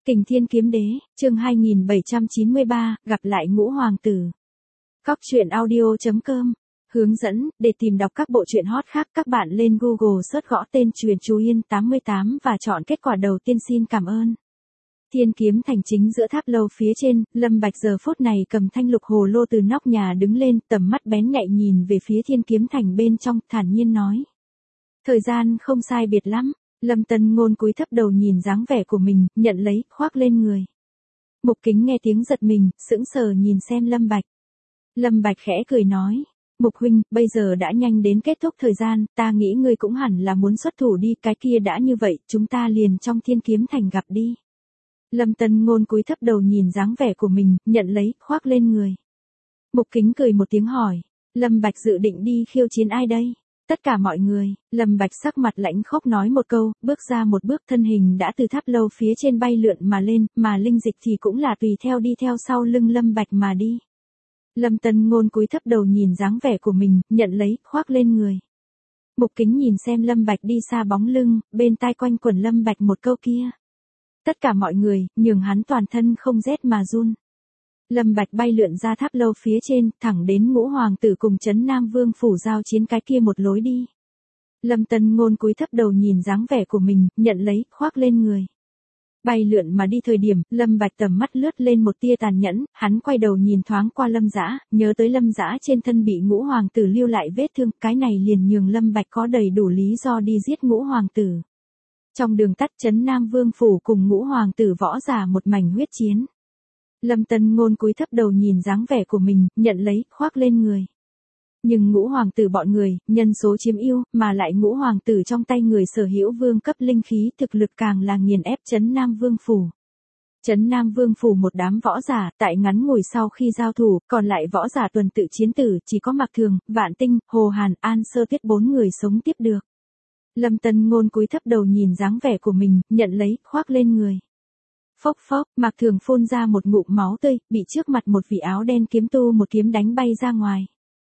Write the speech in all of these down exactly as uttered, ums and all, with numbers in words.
Kình Thiên Kiếm Đế, chương hai nghìn bảy trăm chín mươi ba, gặp lại Ngũ Hoàng tử. Cóc truyện audio chấm com. Hướng dẫn, để tìm đọc các bộ truyện hot khác các bạn lên Google search gõ tên Truyện Chú Yên tám mươi tám và chọn kết quả đầu tiên. Xin cảm ơn. Thiên Kiếm Thành chính giữa tháp lâu phía trên, Lâm Bạch giờ phút này cầm thanh lục hồ lô từ nóc nhà đứng lên, tầm mắt bén nhạy nhìn về phía Thiên Kiếm Thành bên trong, thản nhiên nói. Thời gian không sai biệt lắm. Lâm Tân Ngôn cúi thấp đầu nhìn dáng vẻ của mình, nhận lấy, khoác lên người. Mục Kính nghe tiếng giật mình, sững sờ nhìn xem Lâm Bạch. Lâm Bạch khẽ cười nói, Mục huynh, bây giờ đã nhanh đến kết thúc thời gian, ta nghĩ ngươi cũng hẳn là muốn xuất thủ đi, cái kia đã như vậy, chúng ta liền trong Thiên Kiếm Thành gặp đi. Lâm Tân Ngôn cúi thấp đầu nhìn dáng vẻ của mình, nhận lấy, khoác lên người. Mục Kính cười một tiếng hỏi, Lâm Bạch dự định đi khiêu chiến ai đây? Tất cả mọi người. Lâm Bạch sắc mặt lãnh khốc nói một câu, bước ra một bước, thân hình đã từ tháp lâu phía trên bay lượn mà lên, mà linh dịch thì cũng là tùy theo đi theo sau lưng Lâm Bạch mà đi. Lâm Tân Ngôn cúi thấp đầu nhìn dáng vẻ của mình, nhận lấy, khoác lên người. Mục Kính nhìn xem Lâm Bạch đi xa bóng lưng, bên tai quanh quẩn Lâm Bạch một câu kia. Tất cả mọi người, nhường hắn toàn thân không rét mà run. Lâm Bạch bay lượn ra tháp lâu phía trên, thẳng đến Ngũ Hoàng tử cùng Trấn Nam Vương phủ giao chiến cái kia một lối đi. Lâm Tân Ngôn cúi thấp đầu nhìn dáng vẻ của mình, nhận lấy, khoác lên người. Bay lượn mà đi thời điểm, Lâm Bạch tầm mắt lướt lên một tia tàn nhẫn, hắn quay đầu nhìn thoáng qua Lâm Dã, nhớ tới Lâm Dã trên thân bị Ngũ Hoàng tử lưu lại vết thương, cái này liền nhường Lâm Bạch có đầy đủ lý do đi giết Ngũ Hoàng tử. Trong đường tắt Trấn Nam Vương phủ cùng Ngũ Hoàng tử võ giả một mảnh huyết chiến. Lâm Tân Ngôn cúi thấp đầu nhìn dáng vẻ của mình, nhận lấy, khoác lên người. Nhưng Ngũ Hoàng tử bọn người, nhân số chiếm ưu, mà lại Ngũ Hoàng tử trong tay người sở hữu vương cấp linh khí, thực lực càng là nghiền ép Trấn Nam Vương phủ. Trấn Nam Vương phủ một đám võ giả, tại ngắn ngủi sau khi giao thủ, còn lại võ giả tuần tự chiến tử, chỉ có Mạc Thường, Vạn Tinh, Hồ Hàn, An Sơ Tuyết bốn người sống tiếp được. Lâm Tân Ngôn cúi thấp đầu nhìn dáng vẻ của mình, nhận lấy, khoác lên người. Phốc phốc, Mạc Thường phun ra một ngụm máu tươi, bị trước mặt một vị áo đen kiếm tu một kiếm đánh bay ra ngoài.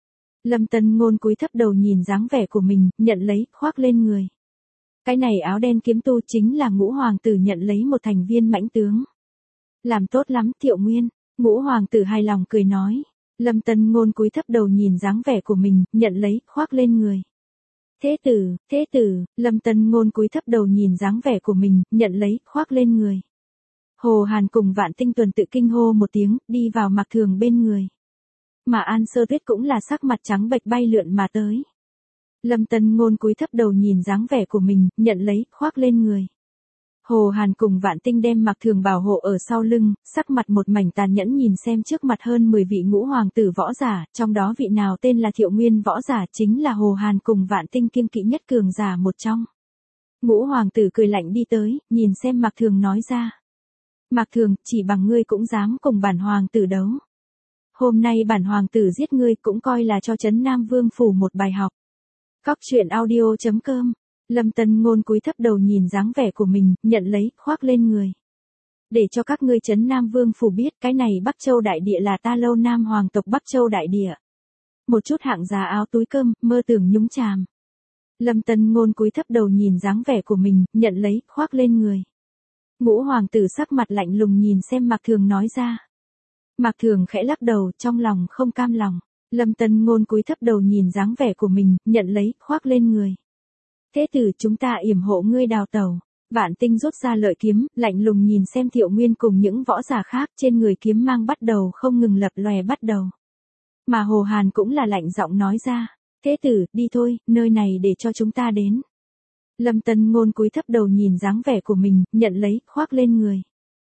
Lâm Tân Ngôn cúi thấp đầu nhìn dáng vẻ của mình, nhận lấy, khoác lên người. Cái này áo đen kiếm tu chính là Ngũ Hoàng tử nhận lấy một thành viên mãnh tướng. Làm tốt lắm, Thiệu Nguyên. Ngũ Hoàng tử hài lòng cười nói. Lâm Tân Ngôn cúi thấp đầu nhìn dáng vẻ của mình, nhận lấy, khoác lên người. Thế tử, thế tử, Lâm Tân Ngôn cúi thấp đầu nhìn dáng vẻ của mình, nhận lấy, khoác lên người. Hồ Hàn cùng Vạn Tinh tuần tự kinh hô một tiếng, đi vào Mạc Thường bên người. Mà An Sơ Tuyết cũng là sắc mặt trắng bệch bay lượn mà tới. Lâm Tân Ngôn cúi thấp đầu nhìn dáng vẻ của mình, nhận lấy, khoác lên người. Hồ Hàn cùng Vạn Tinh đem Mạc Thường bảo hộ ở sau lưng, sắc mặt một mảnh tàn nhẫn nhìn xem trước mặt hơn mười vị Ngũ Hoàng tử võ giả, trong đó vị nào tên là Thiệu Nguyên võ giả chính là Hồ Hàn cùng Vạn Tinh kiêng kỵ nhất cường giả một trong. Ngũ Hoàng tử cười lạnh đi tới, nhìn xem Mạc Thường nói ra. Mạc Thường, chỉ bằng ngươi cũng dám cùng bản hoàng tử đấu. Hôm nay bản hoàng tử giết ngươi cũng coi là cho Trấn Nam Vương phủ một bài học. Cóc truyện audio chấm com. Lâm Tân Ngôn cúi thấp đầu nhìn dáng vẻ của mình, nhận lấy, khoác lên người. Để cho các ngươi Trấn Nam Vương phủ biết, cái này Bắc Châu đại địa là ta Lâu Nam hoàng tộc Bắc Châu đại địa. Một chút hạng giá áo túi cơm, mơ tưởng nhúng chàm. Lâm Tân Ngôn cúi thấp đầu nhìn dáng vẻ của mình, nhận lấy, khoác lên người. Ngũ Hoàng tử sắc mặt lạnh lùng nhìn xem Mạc Thường nói ra. Mạc Thường khẽ lắc đầu, trong lòng không cam lòng. Lâm Tân Ngôn cúi thấp đầu nhìn dáng vẻ của mình, nhận lấy, khoác lên người. Thế tử, chúng ta yểm hộ ngươi đào tẩu. Vạn Tinh rút ra lợi kiếm, lạnh lùng nhìn xem Thiệu Nguyên cùng những võ giả khác, trên người kiếm mang bắt đầu không ngừng lập lòe bắt đầu. Mà Hồ Hàn cũng là lạnh giọng nói ra. Thế tử, đi thôi, nơi này để cho chúng ta đến. Lâm Tân Ngôn cúi thấp đầu nhìn dáng vẻ của mình, nhận lấy, khoác lên người.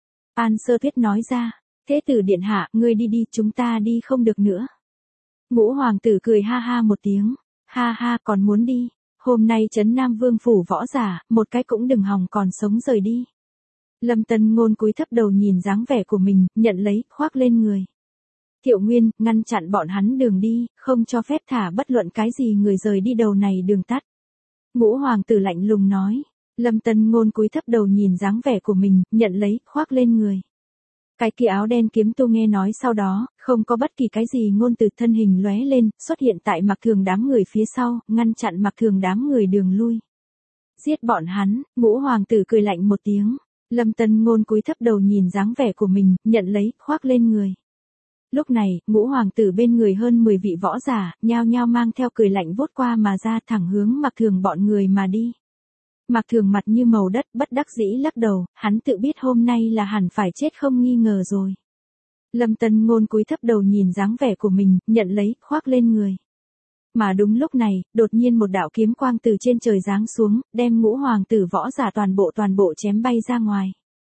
An Sơ Tuyết nói ra, thế tử điện hạ, ngươi đi đi, chúng ta đi không được nữa. Ngũ Hoàng tử cười ha ha một tiếng, ha ha, còn muốn đi, hôm nay Trấn Nam Vương phủ võ giả, một cái cũng đừng hòng còn sống rời đi. Lâm Tân Ngôn cúi thấp đầu nhìn dáng vẻ của mình, nhận lấy, khoác lên người. Thiệu Nguyên, ngăn chặn bọn hắn đường đi, không cho phép thả bất luận cái gì người rời đi đầu này đường tắt. Ngũ Hoàng tử lạnh lùng nói. Lâm Tân Ngôn cúi thấp đầu nhìn dáng vẻ của mình, nhận lấy, khoác lên người. Cái kia áo đen kiếm tu nghe nói sau đó, không có bất kỳ cái gì ngôn từ, thân hình lóe lên, xuất hiện tại Mạc Thường đám người phía sau, ngăn chặn Mạc Thường đám người đường lui. Giết bọn hắn, Ngũ Hoàng tử cười lạnh một tiếng. Lâm Tân Ngôn cúi thấp đầu nhìn dáng vẻ của mình, nhận lấy, khoác lên người. Lúc này, ngũ hoàng tử bên người hơn mười vị võ giả, nhao nhao mang theo cười lạnh vút qua mà ra thẳng hướng Mạc Thường bọn người mà đi. Mạc Thường mặt như màu đất, bất đắc dĩ lắc đầu, hắn tự biết hôm nay là hẳn phải chết không nghi ngờ rồi. Lâm Tân Ngôn cúi thấp đầu nhìn dáng vẻ của mình, nhận lấy, khoác lên người. Mà đúng lúc này, đột nhiên một đạo kiếm quang từ trên trời giáng xuống, đem ngũ hoàng tử võ giả toàn bộ toàn bộ chém bay ra ngoài.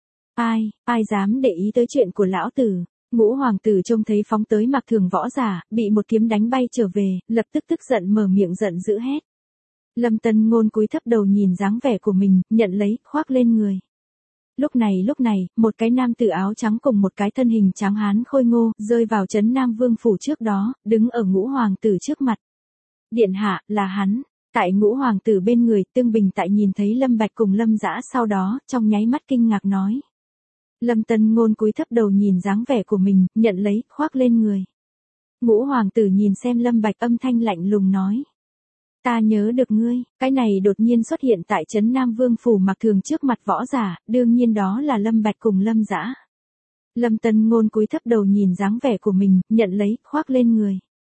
Ai, ai dám để ý tới chuyện của lão tử? Ngũ hoàng tử trông thấy phóng tới Mạc Thường võ giả, bị một kiếm đánh bay trở về, lập tức tức giận mở miệng giận dữ hét. Lâm Tân Ngôn cúi thấp đầu nhìn dáng vẻ của mình, nhận lấy, khoác lên người. Lúc này lúc này, một cái nam tử áo trắng cùng một cái thân hình tráng hán khôi ngô, rơi vào trấn Nam Vương phủ trước đó, đứng ở ngũ hoàng tử trước mặt. Điện hạ, là hắn. Tại ngũ hoàng tử bên người, Tương Bình tại nhìn thấy Lâm Bạch cùng Lâm Dã sau đó, trong nháy mắt kinh ngạc nói. Lâm Tân Ngôn cúi thấp đầu nhìn dáng vẻ của mình, nhận lấy, khoác lên người. Ngũ hoàng tử nhìn xem Lâm Bạch âm thanh lạnh lùng nói. Ta nhớ được ngươi, cái này đột nhiên xuất hiện tại trấn Nam Vương phủ Mạc Thường trước mặt võ giả, đương nhiên đó là Lâm Bạch cùng Lâm Dã. Lâm Tân Ngôn cúi thấp đầu nhìn dáng vẻ của mình, nhận lấy, khoác lên người.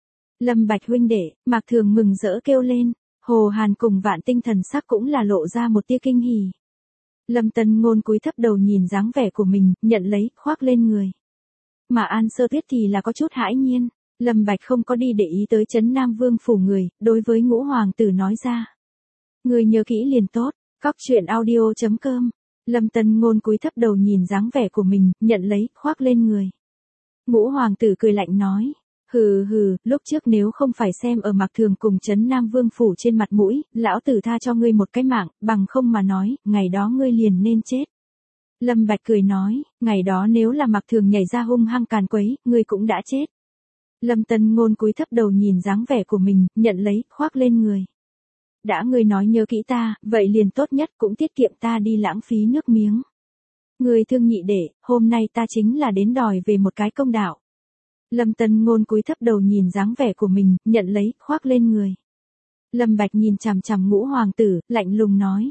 Lâm Bạch huynh đệ, Mạc Thường mừng rỡ kêu lên, Hồ Hàn cùng Vạn Tinh thần sắc cũng là lộ ra một tia kinh hỉ. Lâm Tân Ngôn cúi thấp đầu nhìn dáng vẻ của mình, nhận lấy, khoác lên người. Mà An Sơ Tuyết thì là có chút hãi nhiên, Lâm Bạch không có đi để ý tới trấn Nam Vương phủ người, đối với ngũ hoàng tử nói ra. Người nhớ kỹ liền tốt, cóc truyện audio chấm com. Lâm Tân Ngôn cúi thấp đầu nhìn dáng vẻ của mình, nhận lấy, khoác lên người. Ngũ hoàng tử cười lạnh nói. Hừ hừ, lúc trước nếu không phải xem ở Mạc Thường cùng trấn Nam Vương phủ trên mặt mũi, lão tử tha cho ngươi một cái mạng, bằng không mà nói, ngày đó ngươi liền nên chết. Lâm Bạch cười nói, ngày đó nếu là Mạc Thường nhảy ra hung hăng càn quấy, ngươi cũng đã chết. Lâm Tân Ngôn cúi thấp đầu nhìn dáng vẻ của mình, nhận lấy, khoác lên người. Đã ngươi nói nhớ kỹ ta, vậy liền tốt nhất cũng tiết kiệm ta đi lãng phí nước miếng. Ngươi thương nhị đệ, hôm nay ta chính là đến đòi về một cái công đạo. Lâm Tân Ngôn cúi thấp đầu nhìn dáng vẻ của mình, nhận lấy, khoác lên người. Lâm Bạch nhìn chằm chằm ngũ hoàng tử, lạnh lùng nói.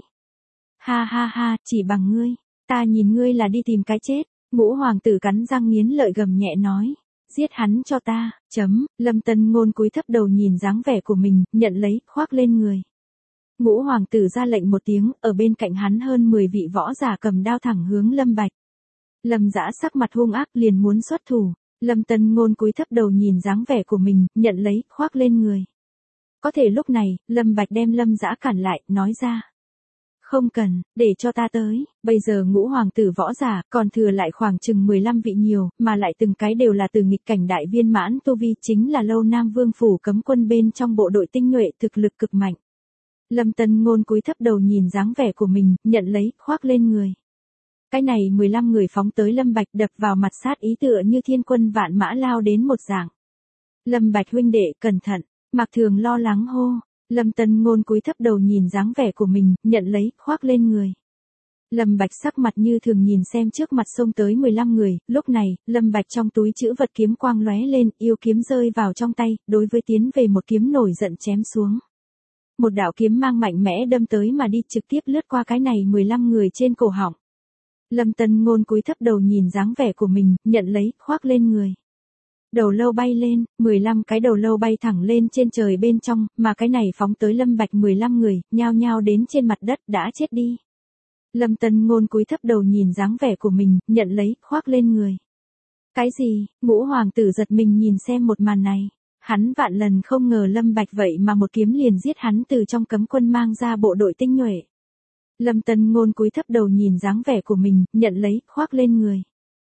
Ha ha ha, chỉ bằng ngươi, ta nhìn ngươi là đi tìm cái chết. Ngũ hoàng tử cắn răng nghiến lợi gầm nhẹ nói. Giết hắn cho ta, chấm. Lâm Tân Ngôn cúi thấp đầu nhìn dáng vẻ của mình, nhận lấy, khoác lên người. Ngũ hoàng tử ra lệnh một tiếng, ở bên cạnh hắn hơn mười vị võ giả cầm đao thẳng hướng Lâm Bạch. Lâm Dã sắc mặt hung ác liền muốn xuất thủ. Lâm Tân Ngôn cúi thấp đầu nhìn dáng vẻ của mình, nhận lấy, khoác lên người. Có thể lúc này, Lâm Bạch đem Lâm Dã cản lại, nói ra. Không cần, để cho ta tới, bây giờ ngũ hoàng tử võ giả, còn thừa lại khoảng chừng mười lăm vị nhiều, mà lại từng cái đều là từ nghịch cảnh đại viên mãn tu vi, chính là Lâu Nam Vương phủ cấm quân bên trong bộ đội tinh nhuệ thực lực cực mạnh. Lâm Tân Ngôn cúi thấp đầu nhìn dáng vẻ của mình, nhận lấy, khoác lên người. Cái này mười lăm người phóng tới Lâm Bạch đập vào mặt sát ý tựa như thiên quân vạn mã lao đến một dạng. Lâm Bạch huynh đệ, cẩn thận, Mạc Thường lo lắng hô. Lâm Tân Ngôn cúi thấp đầu nhìn dáng vẻ của mình, nhận lấy, khoác lên người. Lâm Bạch sắc mặt như thường nhìn xem trước mặt xông tới mười lăm người, lúc này, Lâm Bạch trong túi trữ vật kiếm quang lóe lên, yêu kiếm rơi vào trong tay, đối với tiến về một kiếm nổi giận chém xuống. Một đạo kiếm mang mạnh mẽ đâm tới mà đi trực tiếp lướt qua cái này mười lăm người trên cổ họng. Lâm Tân Ngôn cúi thấp đầu nhìn dáng vẻ của mình, nhận lấy, khoác lên người. Đầu lâu bay lên, mười lăm cái đầu lâu bay thẳng lên trên trời bên trong, mà cái này phóng tới Lâm Bạch mười lăm người, nhao nhao đến trên mặt đất đã chết đi. Lâm Tân Ngôn cúi thấp đầu nhìn dáng vẻ của mình, nhận lấy, khoác lên người. Cái gì? Ngũ hoàng tử giật mình nhìn xem một màn này. Hắn vạn lần không ngờ Lâm Bạch vậy mà một kiếm liền giết hắn từ trong cấm quân mang ra bộ đội tinh nhuệ. Lâm Tân Ngôn cúi thấp đầu nhìn dáng vẻ của mình, nhận lấy, khoác lên người.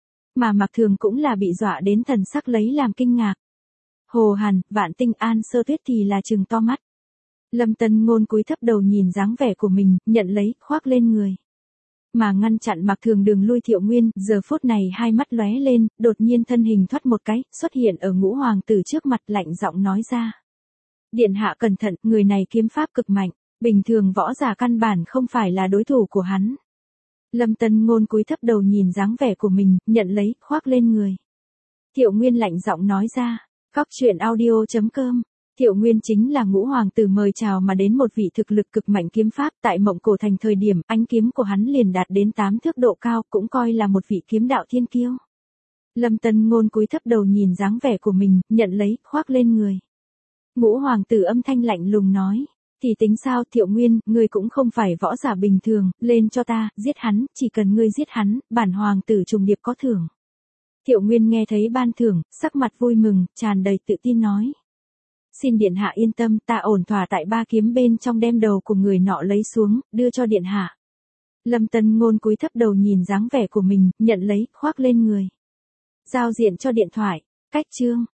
Mà Mạc Thường cũng là bị dọa đến thần sắc lấy làm kinh ngạc. Hồ Hàn, Vạn Tinh, An Sơ Tuyết thì là trừng to mắt. Lâm Tân Ngôn cúi thấp đầu nhìn dáng vẻ của mình, nhận lấy, khoác lên người. Mà ngăn chặn Mạc Thường đường lui Thiệu Nguyên, giờ phút này hai mắt lóe lên, đột nhiên thân hình thoát một cái, xuất hiện ở ngũ hoàng tử trước mặt lạnh giọng nói ra. Điện hạ cẩn thận, người này kiếm pháp cực mạnh, bình thường võ giả căn bản không phải là đối thủ của hắn. Lâm Tân Ngôn cúi thấp đầu nhìn dáng vẻ của mình, nhận lấy, khoác lên người. Thiệu Nguyên lạnh giọng nói ra. Cóc truyện audio chấm com Thiệu Nguyên chính là Ngũ Hoàng tử mời chào mà đến một vị thực lực cực mạnh kiếm pháp, tại Mộng Cổ Thành thời điểm, ánh kiếm của hắn liền đạt đến tám thước độ cao, cũng coi là một vị kiếm đạo thiên kiêu. Lâm Tân Ngôn cúi thấp đầu nhìn dáng vẻ của mình, nhận lấy, khoác lên người. Ngũ Hoàng tử âm thanh lạnh lùng nói, thì tính sao Thiệu Nguyên, ngươi cũng không phải võ giả bình thường, lên cho ta, giết hắn, chỉ cần ngươi giết hắn, bản Hoàng tử trùng điệp có thưởng. Thiệu Nguyên nghe thấy ban thưởng, sắc mặt vui mừng, tràn đầy tự tin nói. Xin điện hạ yên tâm, ta ổn thỏa tại ba kiếm bên trong đem đầu của người nọ lấy xuống, đưa cho điện hạ. Lâm Tân Ngôn cúi thấp đầu nhìn dáng vẻ của mình, nhận lấy, khoác lên người. Giao diện cho điện thoại, cách chương.